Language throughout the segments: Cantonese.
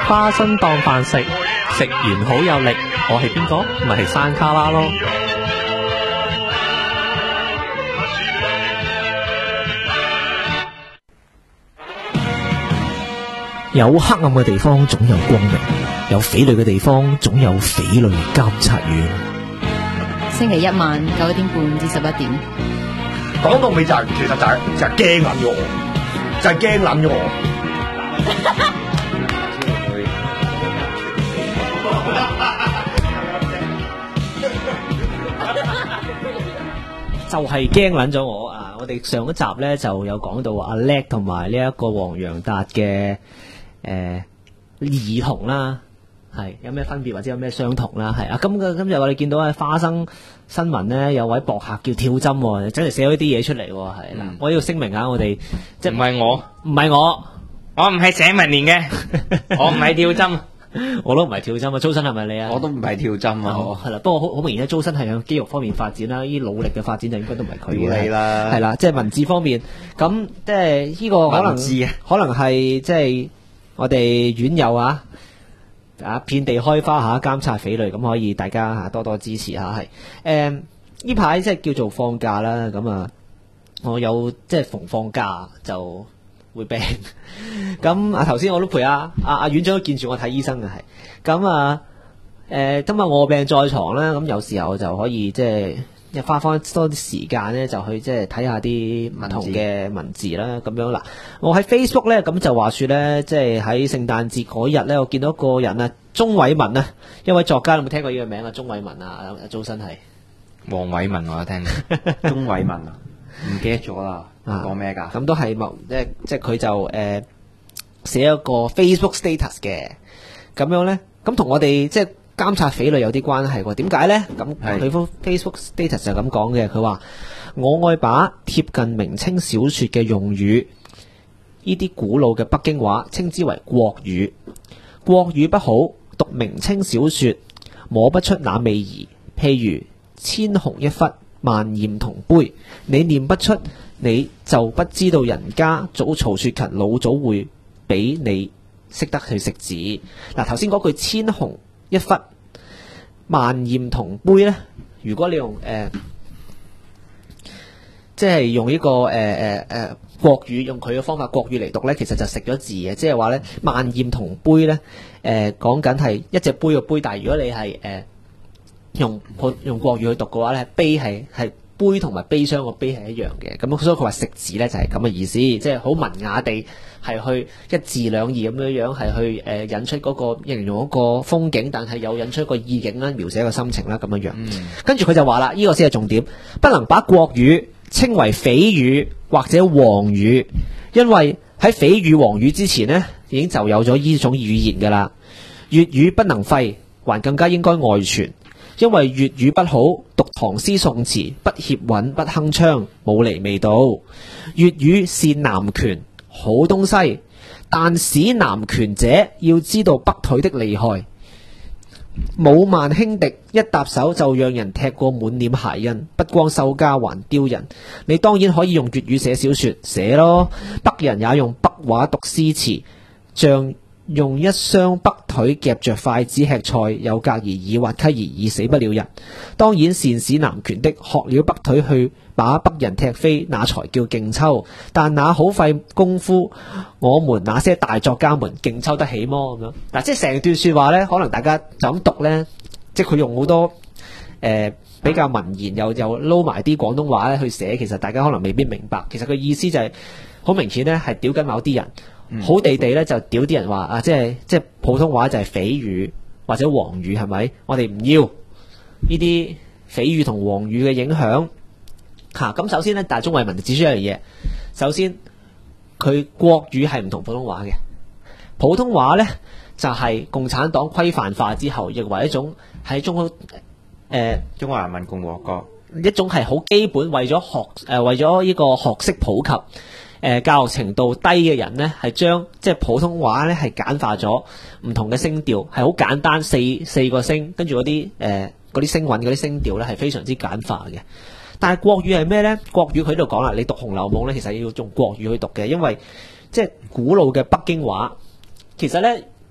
花生當飯食，食完好有力。我係邊個？咪係山卡拉咯。 有黑暗嘅地方總有光明，有匪類嘅地方總有匪類監察院。 星期一晚9:30至11點。 講到尾就係，其實就係驚撚咗我，就係驚撚咗我。 就係驚撚咗我啊！我哋上一集咧就有講到阿叻同埋呢一個黃洋達嘅異同啦，係有咩分別或者有咩相同啦？係啊，今日我哋見到喺花生新聞咧有位博客叫跳針，真係寫咗啲嘢出嚟，係啦。我要聲明下，我哋即係唔係我， 我唔係寫文連嘅，我唔係跳針。 我都唔係跳針啊，周身係咪你啊？ 我都唔係跳針啊， 係啦。不過好明顯咧，周身係向肌肉方面發展啦，呢努力嘅發展就應該都唔係佢嘅啦。 係啦，即係文字方面，咁即係呢個可能係即係我哋院友啊，遍地開花下監察匪類，咁可以大家多多支持下係。呢排即係叫做放假啦，咁啊，我有即係逢放假就會病，咁頭先我都陪阿院長都見住我睇醫生嘅係，咁今日臥病在床啦，咁有時候就可以即係花翻多啲時間咧，就去即係睇下啲唔同嘅文字啦，咁樣嗱，我喺 Facebook 咧咁就話說咧，即係喺聖誕節嗰日咧，我見到一個人啊，鍾偉文啊，一位作家，你有冇聽過呢個名啊？鍾偉文啊，早晨係黃偉文我有聽過，鍾偉文啊，唔記得咗啦。講咩噶？ 咁都係即係佢就寫一個 Facebook status 嘅，咁樣咧，咁同我哋即係監察匪類有啲關係喎。點解咧？咁佢 Facebook status 就咁講嘅，佢話我愛把貼近明清小說嘅用語，呢啲古老嘅北京話稱之為國語。國語不好，讀明清小說摸不出那味兒。譬如千紅一忽，萬艷同杯，你念不出，你就不知道人家祖曹雪芹老早會俾你識得去食字。嗱，頭先嗰句千紅一忽，萬艷同杯呢，如果你用即係用呢個國語，用佢嘅方法國語嚟讀呢，其實就食咗字嘅，即係話呢，萬艷同杯呢，講緊係一隻杯嘅杯，但係如果你係用國語去讀嘅話呢，悲係杯同埋悲傷個悲係一樣嘅，咁所以佢話食字呢就係咁嘅意思，即係好文雅地係去一字兩義咁樣係去引出嗰個形容嗰個風景，但係又引出一個意境啦，描寫一個心情啦咁樣樣。跟住佢就話啦，呢個先係重點，不能把國語稱為匪語或者黃語，因為喺匪語黃語之前呢，已經就有咗呢種語言噶啦。粵語不能廢，還更加應該外傳。因為粵語不好，讀唐詩宋詞不協韻不鏗鏘，冇嚟味道。粵語是南拳，好東西，但使南拳者要知道北腿的厲害。武萬輕敵，一搭手就讓人踢過滿臉鞋印，不光收家還丟人。你當然可以用粵語寫小說，寫咯。北人也用北話讀詩詞，像用一雙北腿夾着筷子吃菜，有格而已，滑稽而已，死不了人。當然善使南拳的，學了北腿去把北人踢飛，那才叫勁抽。但那好費功夫，我們那些大作家們勁抽得起麼？咁樣嗱，即係成段說話呢，可能大家就咁讀呢，即係佢用好多比較文言又撈埋啲廣東話咧去寫，其實大家可能未必明白。其實佢意思就係好明顯呢，係屌緊某啲人。好地地咧就屌啲人話啊，即係普通話就係匪語或者黃語，係咪？我哋唔要呢啲匪語同黃語嘅影響吓。咁首先咧，但係鍾偉文就指出一樣嘢，首先佢國語係唔同普通話嘅。普通話咧就係共產黨規範化之後，認為一種係中國人民共和國一種係好基本為咗呢個學識普及。教育程度低嘅人呢，係將即係普通話呢係簡化咗，唔同嘅聲調係好簡單，四個聲，跟住嗰啲聲韻嗰啲聲調呢係非常之簡化嘅。但係國語係咩呢？國語佢喺度講啦，你讀《紅樓夢》呢，其實要用國語去讀嘅，因為即係古老嘅北京話，其實呢，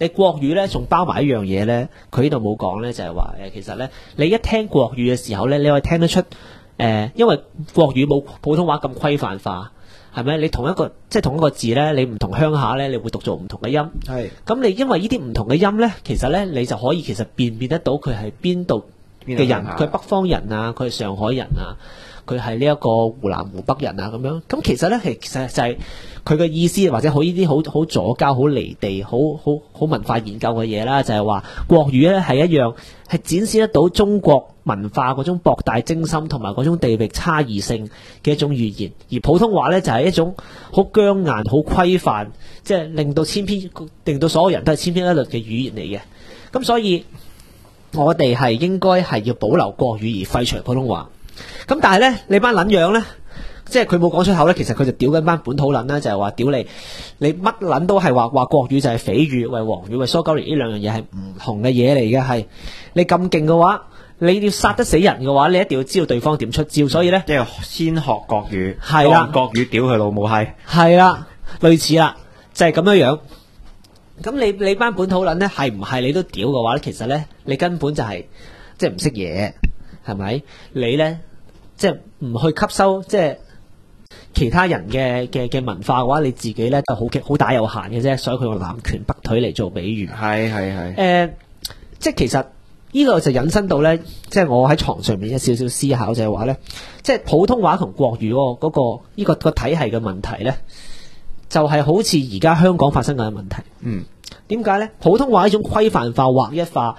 你國語咧仲包埋一樣嘢咧，佢呢度冇講咧，就係話其實咧你一聽國語嘅時候咧，你可以聽得出因為國語冇普通話咁規範化。係咪？你同一個字咧，你唔同鄉下咧，你會讀做唔同嘅音。 係。 咁你因為呢啲唔同嘅音咧，其實咧你就可以其實辨別得到佢係邊度嘅人，佢係北方人啊，佢係上海人啊，佢係呢一個湖南湖北人啊咁樣。咁其實咧其實就係佢嘅意思，或者好呢啲好左膠、好離地、好文化研究嘅嘢啦，就係話國語咧係一樣係展示得到中國文化嗰種博大精深同埋嗰種地域差異性嘅一種語言，而普通話咧就係一種好僵硬、好規範，即係令到所有人都係千篇一律嘅語言嚟嘅。咁所以我哋係應該係要保留國語而廢除普通話。咁但係咧，你班撚樣咧，即係佢冇講出口咧，其實佢就屌緊班本土撚啦，就係話屌你乜撚都係話國語就係匪語，為黃語為蘇鳩年呢兩樣嘢係唔同嘅嘢嚟嘅。係你咁勁嘅話，你要殺得死人嘅話，你一定要知道對方點出招。所以咧， 即係先學國語， 係啦， 國語屌佢老母閪， 係啦，類似啦，就係咁樣樣。咁你班本土撚咧，係唔係你都屌嘅話咧？其實咧，你根本就係即係唔識嘢，係咪？你咧即係唔去吸收即係其他人嘅文化嘅話，你自己咧就好打有限嘅啫。所以佢用南拳北腿嚟做比喻。 係。 即係其實呢個就引申到咧，即係我喺床上面有少少思考，就係話咧，即係普通話同國語嗰個呢個體系嘅問題咧，就係好似而家香港發生緊嘅問題。點解咧？普通話呢種規範化、劃一化，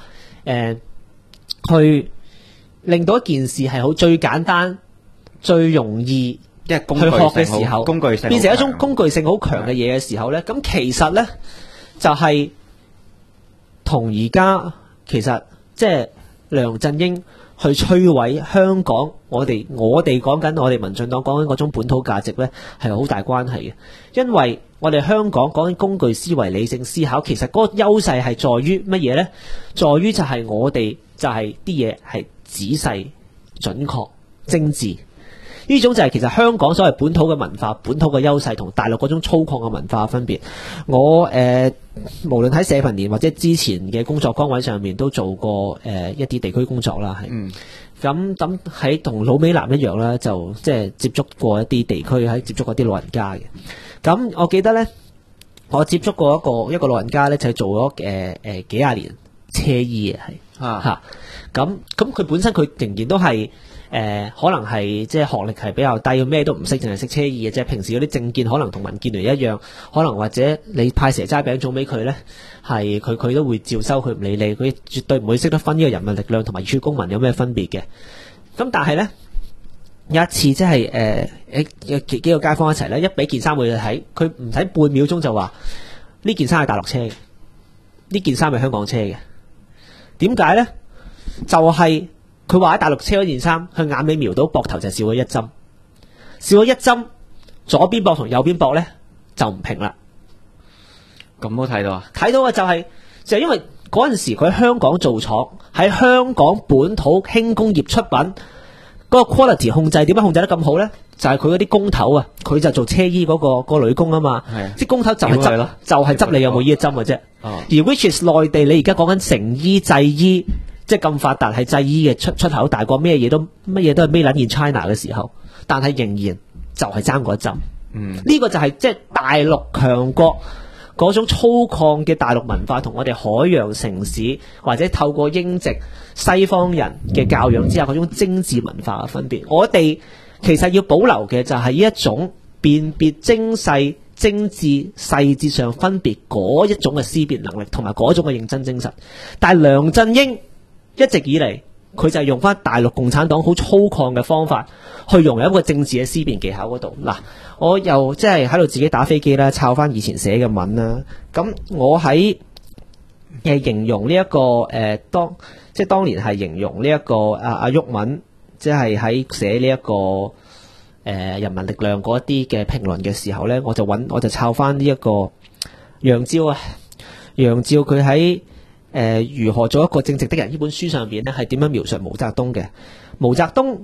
去令到一件事係好最簡單、最容易去學嘅時候， 工具性變成一種工具性好強嘅嘢嘅時候咧，咁其實咧就係同而家其實即係梁振英去摧毀香港，我哋講緊我哋民進黨講緊嗰種本土價值咧，係好大關係嘅。因為我哋香港講緊工具思維、理性思考，其實嗰個優勢係在於乜嘢咧？在於就係我哋就係啲嘢係仔細、準確、精緻。呢種就係其實香港所謂本土嘅文化、本土嘅優勢同大陸嗰種粗獷嘅文化分別。我無論喺社群連或者之前嘅工作崗位上面都做過一啲地區工作啦，係。咁喺同老美男一樣啦，就即係接觸過一啲地區，喺接觸過啲老人家嘅。咁我記得咧，我接觸過一個老人家咧，就係做咗幾廿年車醫嘅，係嚇。咁佢本身佢仍然都係可能係即係學歷係比較低，咩都唔識，淨係識車醫嘅啫。平時嗰啲政見可能同民建聯一樣，可能或者你派蛇齋餅粽俾佢咧，係佢都會照收，佢唔理你，佢絕對唔會識得分呢個人民力量同埋熱血公民有咩分別嘅。咁但係咧，有一次即係有幾個街坊一齊咧，一俾件衫佢睇，佢唔睇半秒鐘就話呢件衫係大陸車嘅，呢件衫係香港車嘅。點解咧？就係佢話喺大陸車嗰件衫，佢眼尾瞄到膊頭就少咗一針，少咗一針，左邊膊同右邊膊咧就唔平啦。 咁都睇到啊？ 睇到嘅就係因為嗰陣時佢喺香港做廠，喺香港本土輕工業出品，嗰個 quality 控制點解控制得咁好咧？就係佢嗰啲工頭啊，佢就做車衣嗰個女工啊嘛，啲工頭就係執你有冇呢一針嘅啫。而 which is 內地你而家講緊成衣製衣，即係咁發達，係製衣嘅出口大過咩嘢都係 made in China 嘅時候，但係仍然就係爭嗰一針。呢個就係即係大陸強國嗰種粗獷嘅大陸文化，同我哋海洋城市或者透過英籍西方人嘅教養之下嗰種精緻文化嘅分別。我哋其實要保留嘅就係呢一種辨別精細、精緻、細節上分別嗰一種嘅思辨能力，同埋嗰種嘅認真精神。但係梁振英一直以嚟，佢就係用翻大陸共產黨好粗獷嘅方法去融入一個政治嘅思辨技巧嗰度。嗱，我又即係喺度自己打飛機啦，抄翻以前寫嘅文啦。咁我喺形容呢一個當年係形容呢一個阿毓民，即係喺寫呢一個人民力量嗰一啲嘅評論嘅時候咧，我就抄翻呢一個楊照啊，楊照佢喺如何做一個正直的人呢本書上邊咧，係點樣描述毛澤東嘅？毛澤東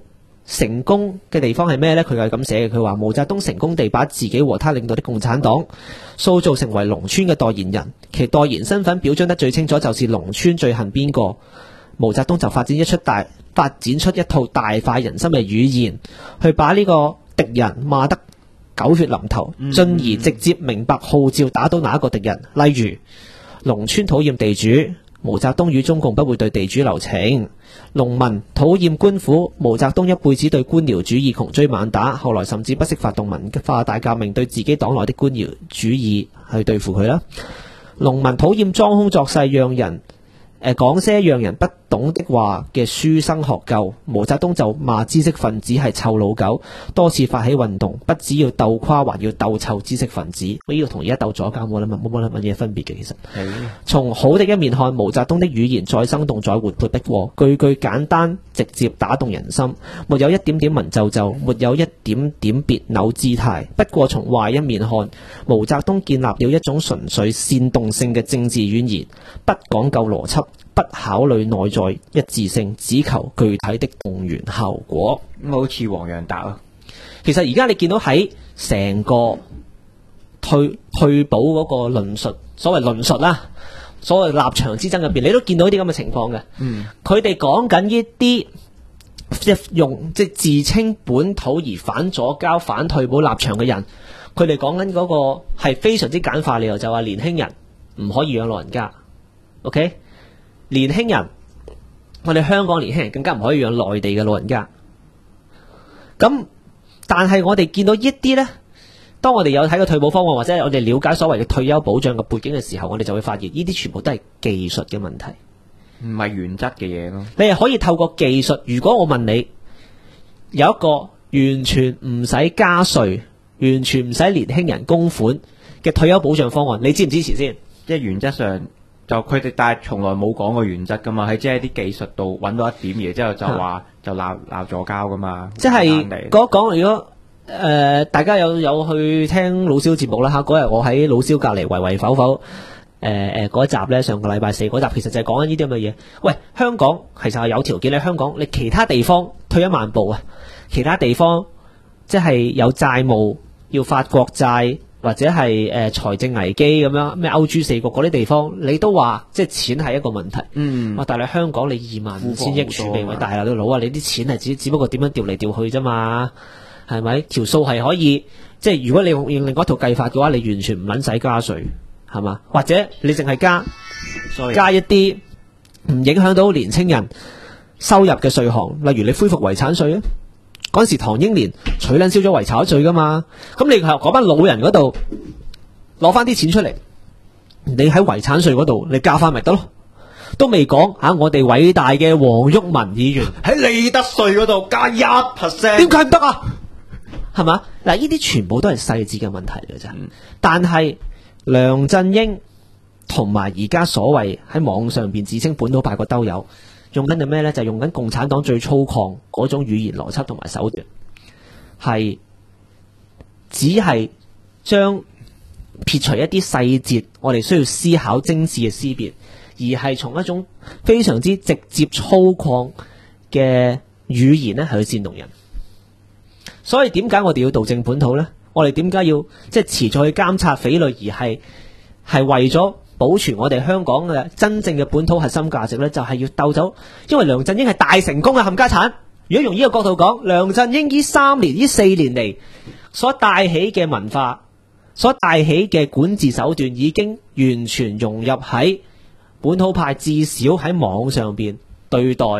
成功嘅地方係咩呢？佢係咁寫嘅，佢話毛澤東成功地把自己和他領導的共產黨塑造成為農村嘅代言人，其代言身份表彰得最清楚就是農村最恨邊個。毛澤東就發展出一套大快人心嘅語言，去把呢個敵人罵得狗血淋頭，進而直接明白號召打倒哪一個敵人。例如，農村討厭地主，毛澤東與中共不會對地主留情；農民討厭官府，毛澤東一輩子對官僚主義窮追猛打，後來甚至不惜發動文化大革命，對自己黨內的官僚主義去對付佢啦。農民討厭裝腔作勢，讓人講些讓人不懂的話嘅書生學究，毛澤東就罵知識分子係臭老狗，多次發起運動，不只要鬥垮，還要鬥臭知識分子。呢個同而家鬥左膠冇乜嘢分別嘅，其實。從好的一面看，毛澤東的語言再生動再活潑不過，句句簡單直接打動人心，沒有一點點文縐縐，沒有一點點別扭姿態。不過從壞一面看，毛澤東建立了一種純粹煽動性嘅政治語言，不講究邏輯，不考慮內在一致性，只求具體的動員效果。 咁好似黃洋達啊。 其實而家你見到喺成個退保嗰個論述，所謂論述啦，所謂立場之爭入邊，你都見到啲咁嘅情況嘅。佢哋講緊呢啲即自稱本土而反左膠、反退保立場嘅人，佢哋講緊嗰個係非常之簡化理由，就話年輕人唔可以養老人家。OK？年輕人，我哋香港年輕人更加唔可以養內地嘅老人家。咁，但係我哋見到呢啲呢，當我哋有睇過退保方案，或者我哋了解所謂嘅退休保障嘅背景嘅時候，我哋就會發現呢啲全部都係技術嘅問題， 唔係原則嘅嘢咯。 你係可以透過技術，如果我問你有一個完全唔使加稅、完全唔使年輕人供款嘅退休保障方案，你支唔支持先？ 即係原則上。就佢哋，但係從來冇講過原則噶嘛，係即係啲技術度揾到一點，然之後就話就鬧左膠噶嘛。 即係講如果大家有去聽老蕭節目啦嚇，嗰日我喺老蕭隔離圍否否嗰一集咧，上個禮拜四嗰集其實就係講緊呢啲咁嘅嘢。喂，香港其實係有條件，你香港你其他地方退一萬步啊，其他地方即係有債務要發國債。或者係財政危機咁樣，咩歐豬四國嗰啲地方，你都話即係錢係一個問題。但係香港你25,000億儲備，大佬啊，你啲錢係只不過點樣調嚟調去啫嘛，係咪？條數係可以，即係如果你用另外一套計法嘅話，你完全唔撚使加稅，係嘛？或者你淨係加一啲唔影響到年青人收入嘅稅項，例如你恢復遺產稅啊。嗰陣時唐英年取撚消咗遺產稅噶嘛，咁你嗰班老人嗰度攞翻啲錢出嚟，你喺遺產稅嗰度你加翻咪得咯，都未講吓，我哋偉大嘅黃毓民議員喺利得稅嗰度加1%， 點解唔得啊？係嘛？嗱，呢啲全部都係細節嘅問題嚟啫。但係梁振英同埋而家所謂喺網上邊自稱本土派個兜友。用緊係咩呢？就係用緊共產黨最粗獷嗰種語言邏輯同埋手段，係只係將撇除一啲細節，我哋需要思考精緻嘅思辨，而係從一種非常之直接粗獷嘅語言呢，係去煽動人。所以點解我哋要導正本土呢？我哋點解要即係持續去監察匪類，而係為咗保存我哋香港嘅真正嘅本土核心價值呢，就係要鬥走，因為梁振英係大成功嘅冚家產。如果用呢個角度講，梁振英呢4年嚟所帶起嘅文化，所帶起嘅管治手段，已經完全融入喺本土派，至少喺網上邊對待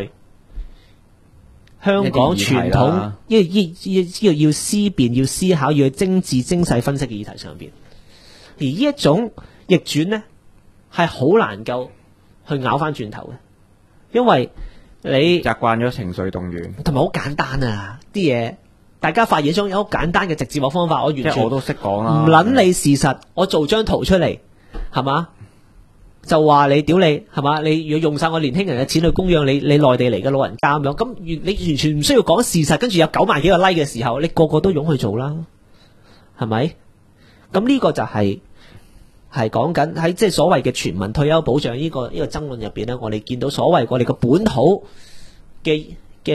香港傳統，呢個要思辨、要思考、要精緻精細分析嘅議題上邊。而呢一種逆轉呢，係好難夠去咬翻轉頭嘅，因為你習慣咗情緒動員， 同埋好簡單啊啲嘢，大家發現咗有好簡單嘅直接嘅方法，我完全我都識講啦， 唔撚你事實，我做張圖出嚟，係嘛？就話你屌你係嘛？你如果用晒我年輕人嘅錢去供養你內地嚟嘅老人家咁樣，咁你完全唔需要講事實，跟住有9萬幾個 like 嘅時候，你個個都湧去做啦，係咪？咁呢個就係講緊喺即係所謂嘅全民退休保障呢個爭論入邊呢，我哋見到所謂我哋嘅本土嘅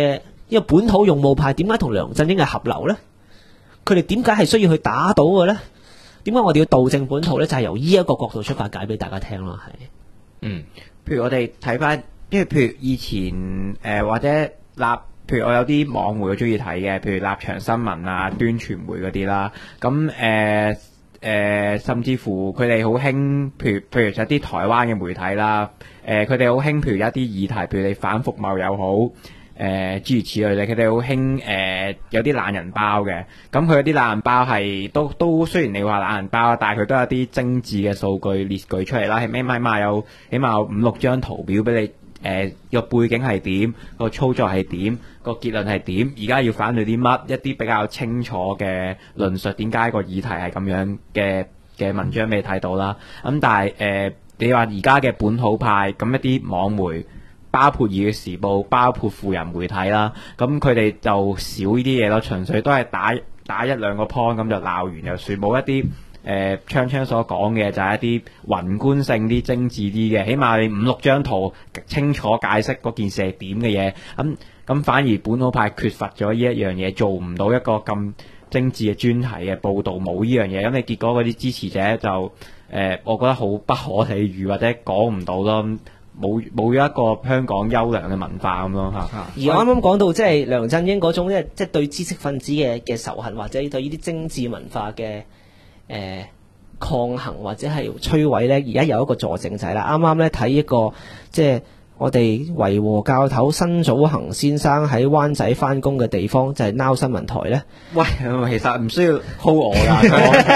呢個本土勇武派點解同梁振英係合流呢？佢哋點解係需要去打倒嘅呢？點解我哋要導正本土呢？就係由呢一個角度出發解俾大家聽咯，係。 譬如我哋睇翻，因為譬如以前或者譬如我有啲網媒我中意睇嘅，譬如立場新聞啊、端傳媒嗰啲啦，咁甚至乎佢哋好興，譬如有啲台灣嘅媒體啦，佢哋好興，譬如一啲議題，譬如你反服貿又好，諸如此類咧，佢哋好興有啲懶人包嘅，咁佢有啲懶人包係都雖然你話懶人包，但係佢都有啲精緻嘅數據列舉出嚟啦，起碼有5-6張圖表俾你。個背景係點，個操作係點，個結論係點，而家要反對啲乜，一啲比較清楚嘅論述，點解個議題係咁樣嘅文章俾你睇到啦。咁但係你話而家嘅本土派咁一啲網媒，包括《議事報》，包括富人媒體啦，咁佢哋就少呢啲嘢咯，純粹都係打一兩個 point 咁就鬧完就算，冇一啲。昌昌所講嘅就係一啲宏觀性啲、精緻啲嘅，起碼你5-6張圖清楚解釋嗰件事係點嘅嘢。咁反而本土派缺乏咗呢一樣嘢，做唔到一個咁精緻嘅專題嘅報導，冇呢樣嘢。咁你結果嗰啲支持者就我覺得好不可理喻或者講唔到咯，冇咗一個香港優良嘅文化咁咯嚇。 而我啱啱講到即係梁振英嗰種即係對知識分子嘅仇恨，或者對呢啲精緻文化嘅抗衡或者係摧毀呢，而家有一個佐證就係啦。啱啱呢睇一個即係我哋維和教頭辛祖恒先生喺灣仔翻工嘅地方，就係 Now 新聞台呢。 喂，其實唔需要 call 我㗎。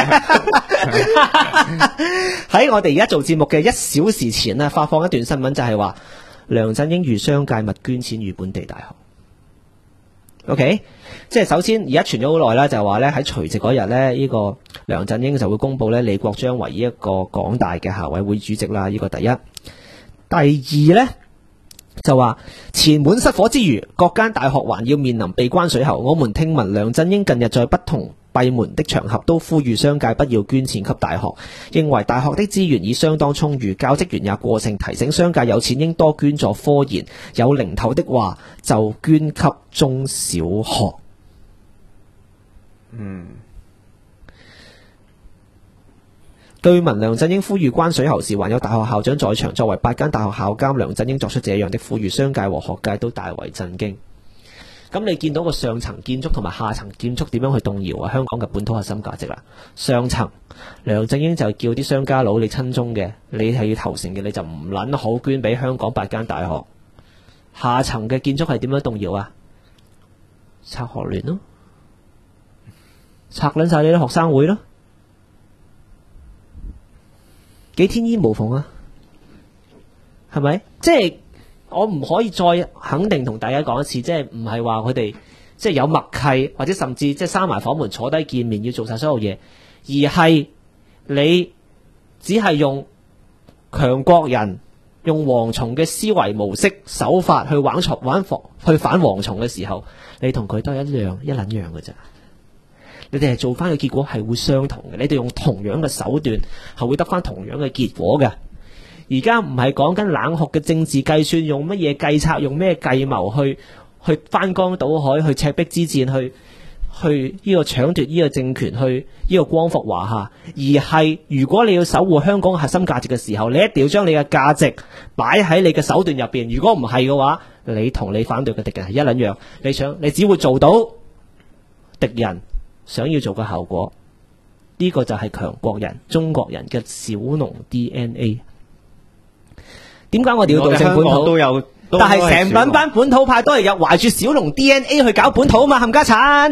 喺我哋而家做節目嘅1小時前呢，發放一段新聞，就係話梁振英與商界勿捐錢予本地大學。OK， 即係首先而家傳咗好耐啦，就係話咧喺除夕嗰日咧，呢個梁振英就會公布咧李國章為一個港大嘅校委會主席啦。呢個第一，第二咧就話錢滿失火之餘，各間大學還要面臨被關水喉。我們聽聞梁振英近日在不同閉門的場合都呼籲商界不要捐錢給大學，認為大學的資源已相當充裕，教職員也過剩，提醒商界有錢應多捐助科研，有零頭的話就捐給中小學。據聞梁振英呼籲關水喉時，還有大學校長在場，作為8間大學校監，梁振英作出這樣的呼籲，商界和學界都大為震驚。咁你見到個上層建築同埋下層建築點樣去動搖香港嘅本土核心價值啦？上層梁振英就叫啲商家佬，你親中嘅，你係要投誠嘅，你就唔撚好捐俾香港8間大學。下層嘅建築係點樣動搖啊？拆學聯咯，拆撚晒你啲學生會咯，幾天衣無縫啊？係咪？即係。我唔可以再肯定同大家講一次，即係唔係話佢哋即係有默契，或者甚至即係閂埋房門坐低見面要做晒所有嘢，而係你只係用強國人用蝗蟲嘅思維模式手法去去反蝗蟲嘅時候，你同佢都係一撚樣嘅咋。你哋係做翻嘅結果係會相同嘅，你哋用同樣嘅手段係會得翻同樣嘅結果嘅。而家唔係講緊冷酷嘅政治計算，用乜嘢計策，用咩計謀去翻江倒海，去赤壁之戰，去呢個搶奪呢個政權，去呢個光復華夏。而係如果你要守護香港嘅核心價值嘅時候，你一定要將你嘅價值擺喺你嘅手段入邊。如果唔係嘅話，你同你反對嘅敵人係一撚樣。你只會做到敵人想要做嘅後果。呢個就係強國人、中國人嘅小農 DNA。點解我哋要對正本土？ 都有， 但係成品班本土派都係有懷住小農 DNA 去搞本土啊嘛，冚家鏟。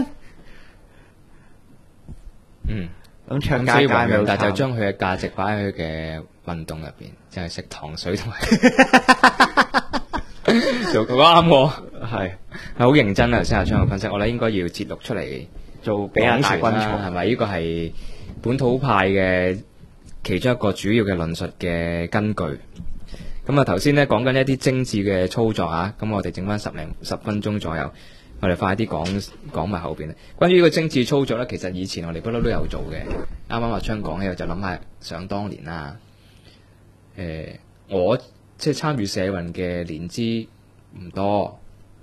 咁唱所以街黃洋達就將佢嘅價值擺喺佢嘅運動入邊，就係食糖水同埋做啱喎，係好認真啊！頭先阿昌嘅分析，我哋應該要節錄出嚟做俾人大軍啦，係咪？呢個係本土派嘅其中一個主要嘅論述嘅根據。咁啊，頭先咧講緊一啲精緻嘅操作啊，咁我哋剩翻10分鐘左右，我哋快啲講埋後邊。關於呢個精緻操作咧，其實以前我哋不嬲都有做嘅。啱啱阿昌講起，我就諗下想當年啦。我即係參與社運嘅年資唔多，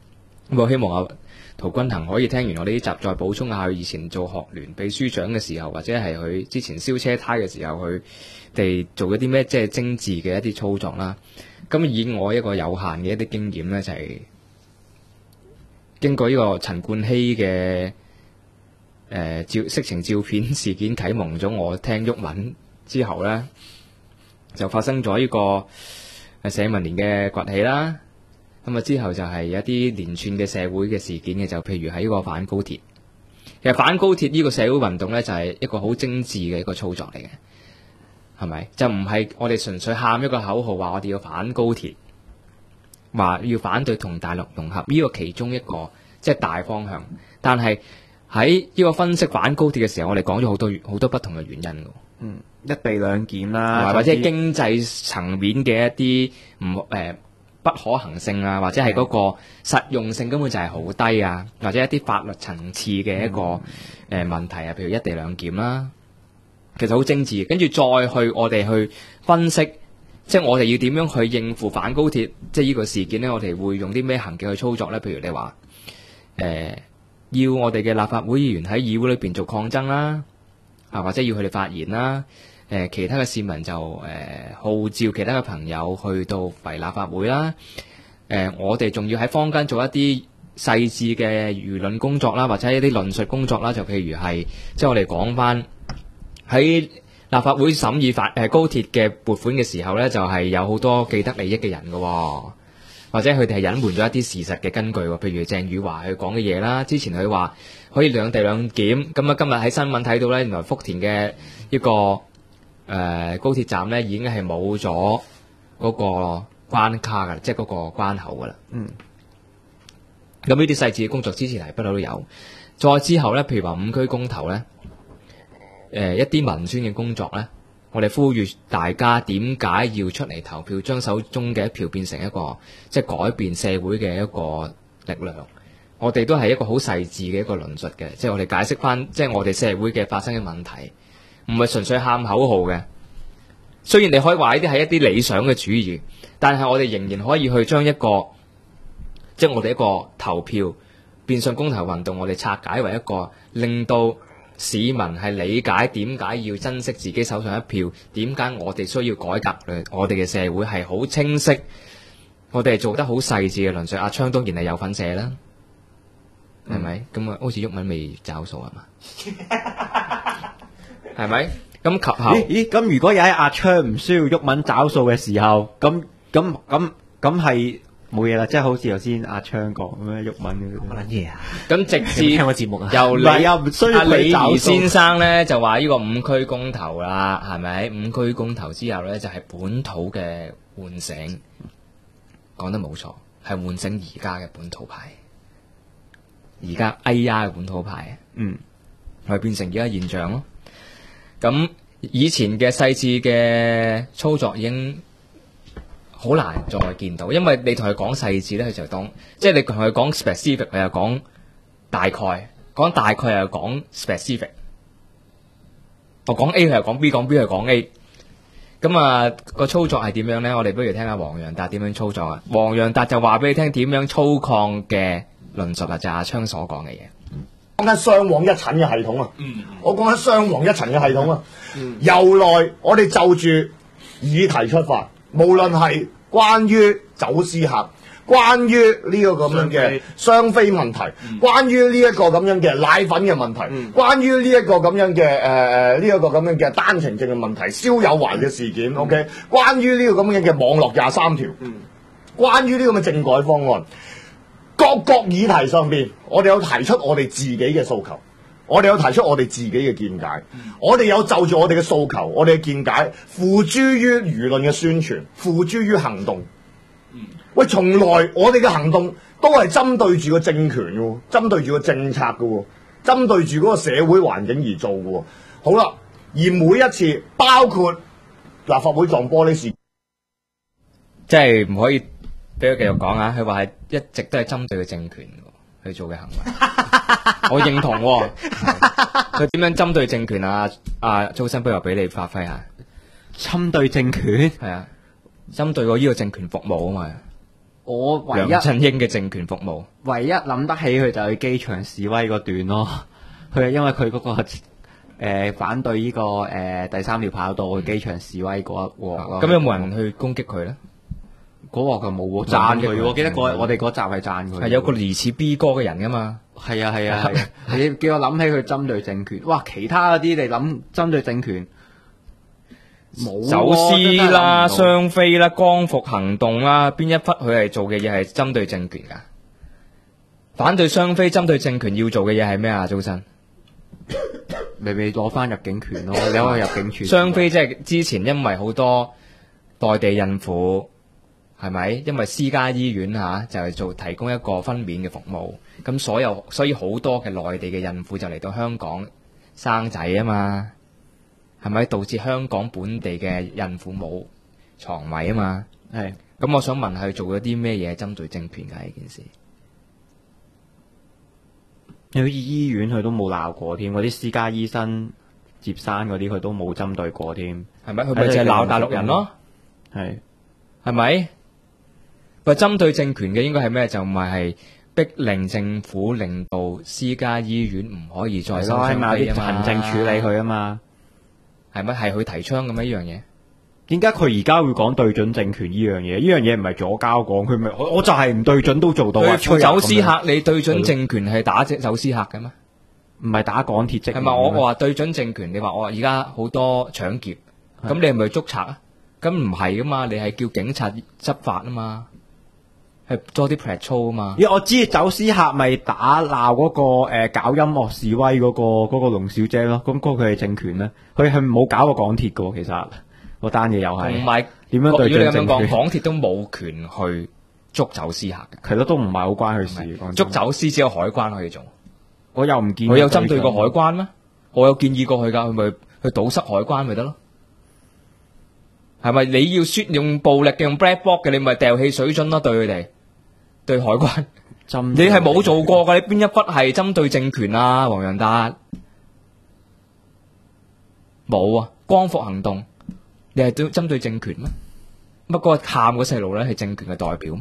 咁我希望陶君行可以聽完我呢啲集，再補充下佢以前做學聯秘書長嘅時候，或者係佢之前燒車胎嘅時候，佢哋做一啲咩即係精緻嘅一啲操作啦。咁以我一個有限嘅一啲經驗呢，就係、經過呢個陳冠希嘅色情照片事件啟蒙咗我聽毓民之後呢，就發生咗呢個社民連嘅崛起啦。咁啊之後就係有一啲連串嘅社會嘅事件嘅，就譬如喺呢個反高鐵。其實反高鐵呢個社會運動呢，就係一個好精緻嘅一個操作嚟嘅，係咪？就唔係我哋純粹喊一個口號話我哋要反高鐵，話要反對同大陸融合，呢個其中一個即係大方向。但係喺呢個分析反高鐵嘅時候，我哋講咗好多不同嘅原因㗎。 一地兩檢啦， 或者經濟層面嘅一啲不可行性啊，或者係嗰個實用性根本就係好低啊，或者一啲法律層次嘅一個問題啊，譬如一地兩檢啦，其實好精緻。跟住再我哋去分析，即係我哋要點樣去應付反高鐵，即係呢個事件呢，我哋會用啲咩行徑去操作呢？譬如你話要我哋嘅立法會議員喺議會裏邊做抗爭啦，或者要佢哋發言啦。其他嘅市民就號召其他嘅朋友去到嚟立法會啦。我哋仲要喺坊間做一啲細緻嘅輿論工作啦，或者一啲論述工作啦。就譬如係即係我哋講翻喺立法會審議高鐵嘅撥款嘅時候呢，就係有好多既得利益嘅人㗎，或者佢哋係隱瞞咗一啲事實嘅根據。譬如鄭宇華佢講嘅嘢啦，之前佢話可以兩地兩檢，咁啊今日喺新聞睇到呢，原來福田嘅一個高鐵站咧已經係冇咗嗰個關卡噶，即係嗰個關口噶啦。咁呢啲細緻嘅工作之前係不嬲都有。再之後咧，譬如話5區公投咧，一啲文宣嘅工作咧，我哋呼籲大家點解要出嚟投票，將手中嘅一票變成一個即係改變社會嘅一個力量。我哋都係一個好細緻嘅一個論述嘅，即係我哋解釋翻，即係我哋社會嘅發生嘅問題。唔係純粹喊口號嘅，雖然你可以話呢啲係一啲理想嘅主義，但係我哋仍然可以去將一個即係我哋一個投票變相公投運動，我哋拆解為一個令到市民係理解點解要珍惜自己手上一票，點解我哋需要改革我哋嘅社會係好清晰，我哋係做得好細緻嘅論述。阿昌當然係有份寫啦，係咪？咁啊，好似毓民未找數係嘛？係咪？咁及後， 咁如果有喺阿昌唔需要毓民找數嘅時候，咁係冇嘢啦，即係好似頭先阿昌講咁樣，毓民乜撚嘢啊？ 咁直至聽我節目啊？ 由又唔需要阿李找數儀先生咧就話呢個5區公投啦，係咪？5區公投之後咧就係本土嘅喚醒，講得冇錯，係喚醒而家嘅本土派，而家 A.R. 嘅本土派，係變成而家現象咯。咁以前嘅細緻嘅操作已經好難再見到，因為你同佢講細緻咧，佢就當即係你同佢講 specific， 佢又講大概，講大概又講 specific。我講 A， 佢又講 B， 講 B 佢講 A。咁啊個操作係點樣咧？我哋不如聽下黃洋達點樣操作啊！黃洋達就話俾你聽點樣粗獷嘅論述啊，就係阿昌所講嘅嘢。 講緊雙黃一診嘅系統啊！我講緊雙黃一診嘅系統啊！由來我哋就住議題出發，無論係關於走私客，關於呢個咁樣嘅雙非問題，關於呢一個咁樣嘅奶粉嘅問題，關於呢一個咁樣嘅呢一個咁樣嘅單程證嘅問題，蕭友懷嘅事件，OK， 關於呢個咁樣嘅網絡23條，關於呢個咁嘅政改方案。各議題上邊，我哋有提出我哋自己嘅訴求，我哋有提出我哋自己嘅見解，我哋有就住我哋嘅訴求、我哋嘅見解，付諸於輿論嘅宣傳，付諸於行動。喂，從來我哋嘅行動都係針對住個政權嘅，針對住個政策嘅，針對住嗰個社會環境而做嘅。好啦，而每一次包括立法會撞玻璃事， 即係唔可以。俾佢繼續講啊！佢話係一直都係針對個政權去做嘅行為，我認同。佢點樣針對政權啊？阿周生不如俾你發揮下。 針對政權係啊，針對個呢個政權服務啊嘛。 我唯一梁振英嘅政權服務。 唯一諗得起佢就係去機場示威嗰段咯。佢因為佢嗰、個反對呢、個第三條跑道去機場示威嗰一鑊咯。 咁有冇人去攻擊佢咧？ 嗰鑊就冇喎，讚佢喎。記得冇我哋嗰集係讚佢。 係有個疑似 B 哥嘅人噶嘛？ 係啊係啊係啊！你叫我諗起佢針對政權，哇！其他嗰啲你諗針對政權冇喎走私啦、 真係諗唔到雙非啦、光復行動啦，邊一忽佢係做嘅嘢係針對政權㗎？反對雙非針對政權要做嘅嘢係咩啊？早晨， 咪攞翻入境權咯，你可以入境處。 雙非即係之前因為好多內地孕婦係咪？因為私家醫院就係提供一個分娩嘅服務，咁所以好多嘅內地嘅孕婦就嚟到香港生仔啊嘛，係咪導致香港本地嘅孕婦冇床位啊嘛？ 係咁我想問下佢做咗啲咩嘢針對政權㗎呢件事？ 好似醫院佢都冇鬧過添，嗰啲私家醫生接生嗰啲佢都冇針對過添， 係咪？佢咪就係鬧大陸人咯？係咪？佢針對政權嘅應該係咩？就唔係逼令政府令到私家醫院唔可以再收雙起碼非啊嘛？ 啲行政處理佢啊嘛。 係咪？係佢提倡嘅咩？呢樣嘢？ 點解佢而家會講對準政權呢樣嘢？呢樣嘢唔係左交講，佢咪我就係唔對準都做到啊！ 佢走私客，你對準政權係打隻走私客嘅咩？ 唔係打港鐵職員係咪？我話對準政權，你話我而家好多搶劫，咁你係咪捉賊啊？咁唔係噶嘛，你係叫警察執法啊嘛，係多啲 patrol 啊嘛。 我知走私客咪打鬧嗰個搞音樂示威嗰個龍小姐咯，咁嗰個佢係政權咧，佢係冇搞過港鐵噶喎，其實。嗰單嘢又係， 同埋點樣對如果你咁樣講， 準政權？ 港鐵都冇權去捉走私客嘅。 其實都唔係好關佢事。講真捉走私只有海關可以做。 我又唔見佢有針對過海關咩？我有建議過佢㗎，佢咪去堵塞海關咪得咯？係咪你要用暴力嘅，用 black box 嘅，你咪掉汽水樽咯，對佢哋，對海關。你係冇做過㗎，你邊一忽係針對政權啊？黃洋達冇啊，光復行動。你係對針對政權咩？乜嗰個喊個細路咧係政權嘅代表咩？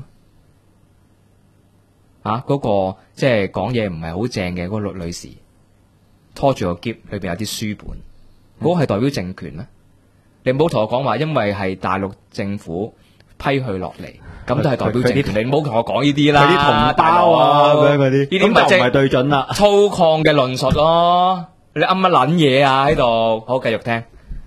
嗰個即係講嘢唔係好正嘅嗰個女士，拖住個篋，裏邊有啲書本，嗰個係代表政權咩？你唔好同我講話，因為係大陸政府批佢落嚟，咁都係代表政權。你唔好同我講呢啲啦， 佢啲同胞啊咁樣嗰啲， 呢啲咪就唔係對準啦， 粗獷嘅論述咯。你噏乜撚嘢啊喺度？好，繼續聽。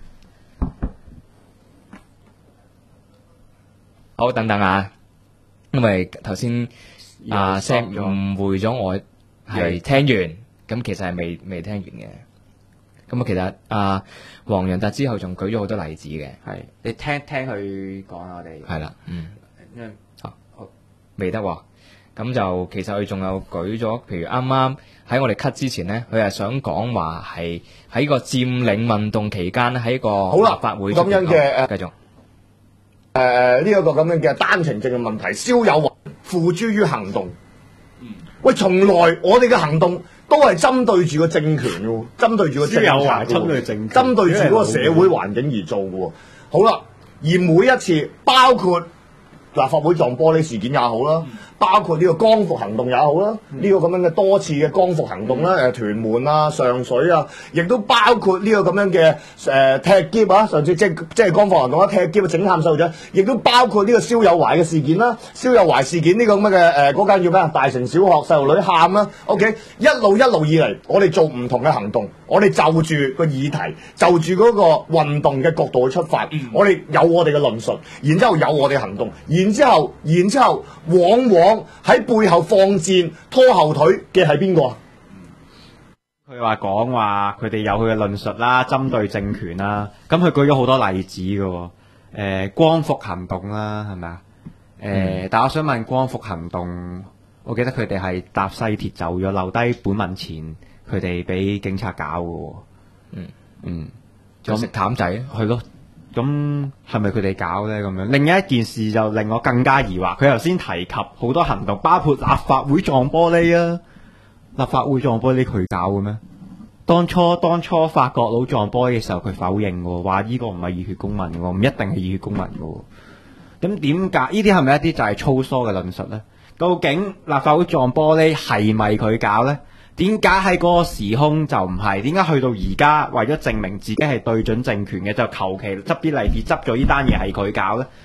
好，等等啊，因為頭先阿 Sam 誤會咗我係聽完，咁其實係未聽完嘅。咁其實黃洋達之後仲舉咗好多例子嘅。 係你聽佢講我哋係啦，好未得喎。咁就其實佢仲有舉咗，譬如啱啱喺我哋 cut 之前呢，佢係想講話係喺個佔領運動期間咧，喺個立法會咁樣嘅繼續。 呢一個咁樣嘅單程證嘅問題，燒有為付諸於行動。喂，從來我哋嘅行動都係針對住個政權嘅喎，針對住個政策嘅喎， 針對政權， 針對住嗰個社會環境而做嘅喎。好啦，而每一次包括立法會撞玻璃事件也好啦，包括呢個光復行動也好啦，呢個咁樣嘅多次嘅光復行動啦，屯門啊、上水啊，亦都包括呢個咁樣嘅踢劫啊，上次即係光復行動啦，踢劫整喊細路仔，亦都包括呢個蕭友懷嘅事件啦，蕭友懷事件呢個咁嘅嗰間叫咩啊？大成小學細路女喊啦，OK，一路以嚟，我哋做唔同嘅行動，我哋就住個議題，就住嗰個運動嘅角度去出發，我哋有我哋嘅論述，然之後有我哋行動，然之後往往喺背後放箭拖後腿嘅係邊個啊？ 佢講話佢哋有佢嘅論述啦，針對政權啦。咁佢舉咗好多例子嘅，光復行動啦，係咪啊？但我想問光復行動，我記得佢哋係搭西鐵走咗，留低本民前，佢哋俾警察搞嘅。 就食淡仔係咯。咁係咪佢哋搞咧？咁樣另一件事就令我更加疑惑。佢頭先提及好多行動，包括立法會撞玻璃啊！立法會撞玻璃佢搞嘅咩？當初法國佬撞玻璃嘅時候，佢否認喎，話呢個唔係熱血公民喎，唔一定係熱血公民嘅喎。 咁點解呢啲係咪一啲就係粗疏嘅論述呢？究竟立法會撞玻璃係咪佢搞呢？點解喺嗰個時空就唔係？點解去到而家為咗證明自己係對準政權嘅，就求其執啲例子執咗呢單嘢係佢搞呢？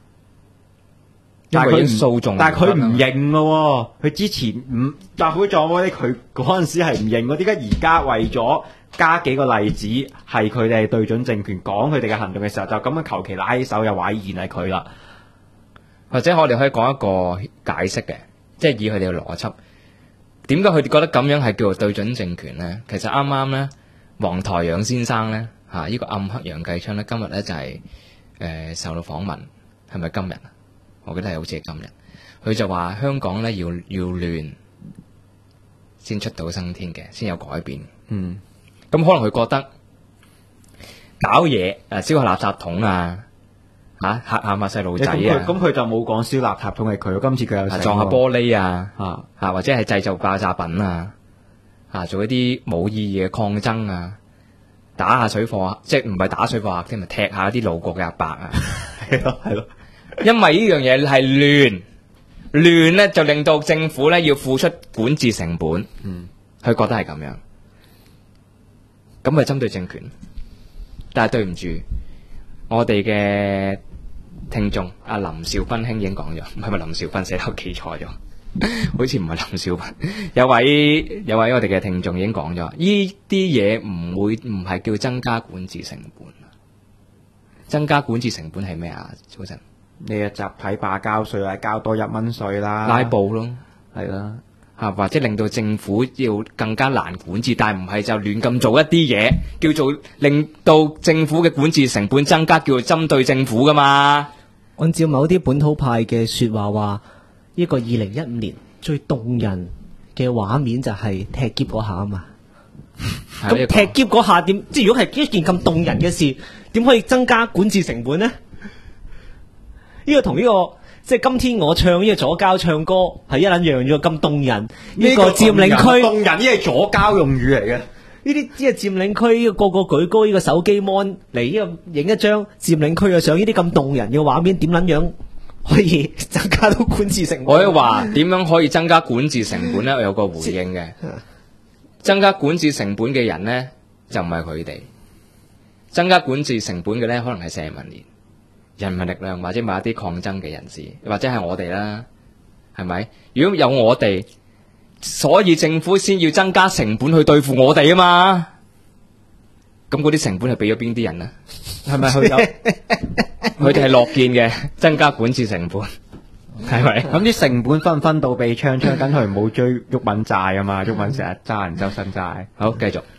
但係佢訴訟， 但係佢唔認咯喎。佢之前立法會撞玻璃，佢嗰陣時係唔認嘅。點解而家為咗加幾個例子係佢哋對準政權講佢哋嘅行動嘅時候，就咁樣求其拉起手又話依然係佢啦？ 或者我哋可以講一個解釋嘅，即係以佢哋嘅邏輯，點解佢哋覺得咁樣係叫做對準政權咧？其實啱啱咧，黃台仰先生咧呢個暗黑楊繼昌咧，今日咧就係受到訪問，係咪今日啊？我記得係好似係今日，佢就話香港咧要亂先出到生天嘅，先有改變。咁可能佢覺得搞嘢燒下垃圾桶嚇下細路仔啊！ 咁佢就冇講燒垃圾桶係佢，今次佢有撞下玻璃或者係製造爆炸品做一啲冇意義嘅抗爭打下水貨即係唔係打水貨客，咪踢下啲路過嘅阿伯係咯，因為呢樣嘢係亂咧，就令到政府咧要付出管治成本。佢覺得係咁樣，咁咪針對政權。但係對唔住，我哋嘅聽眾阿林兆斌兄已經講咗，唔係咪林兆斌寫得記錯咗？好似唔係林兆斌，有位我哋嘅聽眾已經講咗，呢啲嘢唔係叫增加管治成本。增加管治成本係咩啊？早晨， 你嘅集體罷交稅啊，交多1蚊稅啦， 拉布咯， 係啦。 或者令到政府要更加難管治，但係唔係就亂咁做一啲嘢，叫做令到政府嘅管治成本增加，叫做針對政府噶嘛？ 按照某啲本土派嘅說話，呢個2015年最動人嘅畫面就係踢篋嗰下啊嘛。咁踢篋嗰下點？即係如果係一件咁動人嘅事，點可以增加管治成本呢？呢個同呢個。即係今天我唱呢個左膠唱歌係一撚樣咗，咁動人呢個佔領區， 動人呢係左膠用語嚟嘅。 呢啲即係佔領區呢個個舉高呢個手機 mon 嚟呢個影一張佔領區嘅相，呢啲咁動人嘅畫面點撚樣可以增加到管治成本？ 我話點樣可以增加管治成本咧？我有個回應嘅，增加管治成本嘅人咧就唔係佢哋，增加管治成本嘅咧可能係社民連。人民力量或者某一啲抗爭嘅人士，或者係我哋啦，係咪？如果有我哋，所以政府先要增加成本去對付我哋啊嘛。咁嗰啲成本係俾咗邊啲人啊？係咪佢有？佢哋係樂見嘅，增加管治成本，係咪？ 咁啲成本分唔分到俾槍緊佢唔好追毓民債啊嘛？毓民成日揸人周身債。 好，繼續。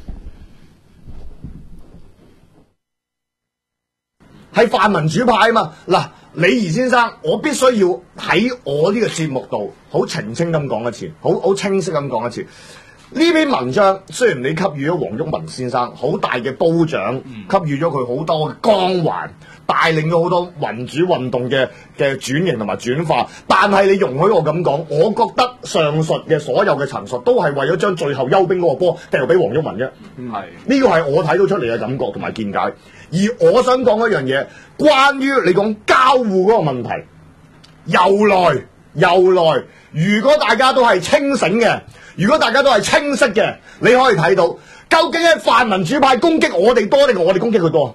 係泛民主派啊嘛，嗱，李儀先生，我必須要喺我呢個節目度好澄清咁講一次，好清晰咁講一次。呢篇文章雖然你給予咗黃毓民先生好大嘅褒獎，給予咗佢好多嘅光環，帶領咗好多民主運動嘅轉型同埋轉化，但係你容許我咁講，我覺得上述嘅所有嘅陳述都係為咗將最後休兵嗰個波掉俾黃毓民啫。係呢個係我睇到出嚟嘅感覺同埋見解。而我想講一樣嘢，關於你講交互嗰個問題，由來，如果大家都係清醒嘅，如果大家都係清晰嘅，你可以睇到究竟係泛民主派攻擊我哋多定我哋攻擊佢多？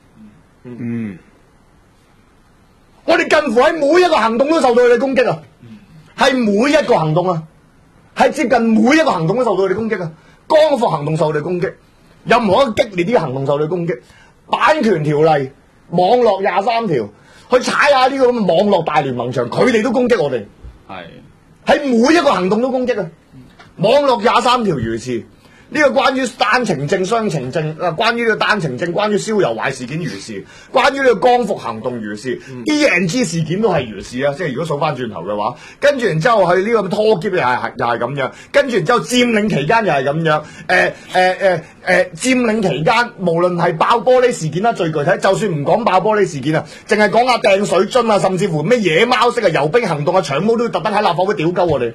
我哋近乎喺每一個行動都受到佢哋攻擊啊！係每一個行動啊，係接近每一個行動都受到佢哋攻擊啊！光復行動受到佢哋攻擊，任何一個激烈啲嘅行動受到佢哋攻擊。版權條例、網絡23條，去踩下呢個咁嘅網絡大聯盟場，佢哋都攻擊我哋。喺每一個行動都攻擊啊！網絡23條如是，呢個關於單程證、雙程證關於呢個單程證，關於燒油壞事件如是，關於呢個光復行動如是，ENG 事件都係如是啊！即係如果數翻轉頭嘅話，跟住然之後去呢個拖劫又係咁樣，跟住然之後佔領期間又係咁樣，佔領期間無論係爆玻璃事件啦，最具體，就算唔講爆玻璃事件啊，淨係講下掟水樽啊，甚至乎咩野貓式嘅遊兵行動啊，長毛都要特登喺立法會屌鳩我哋。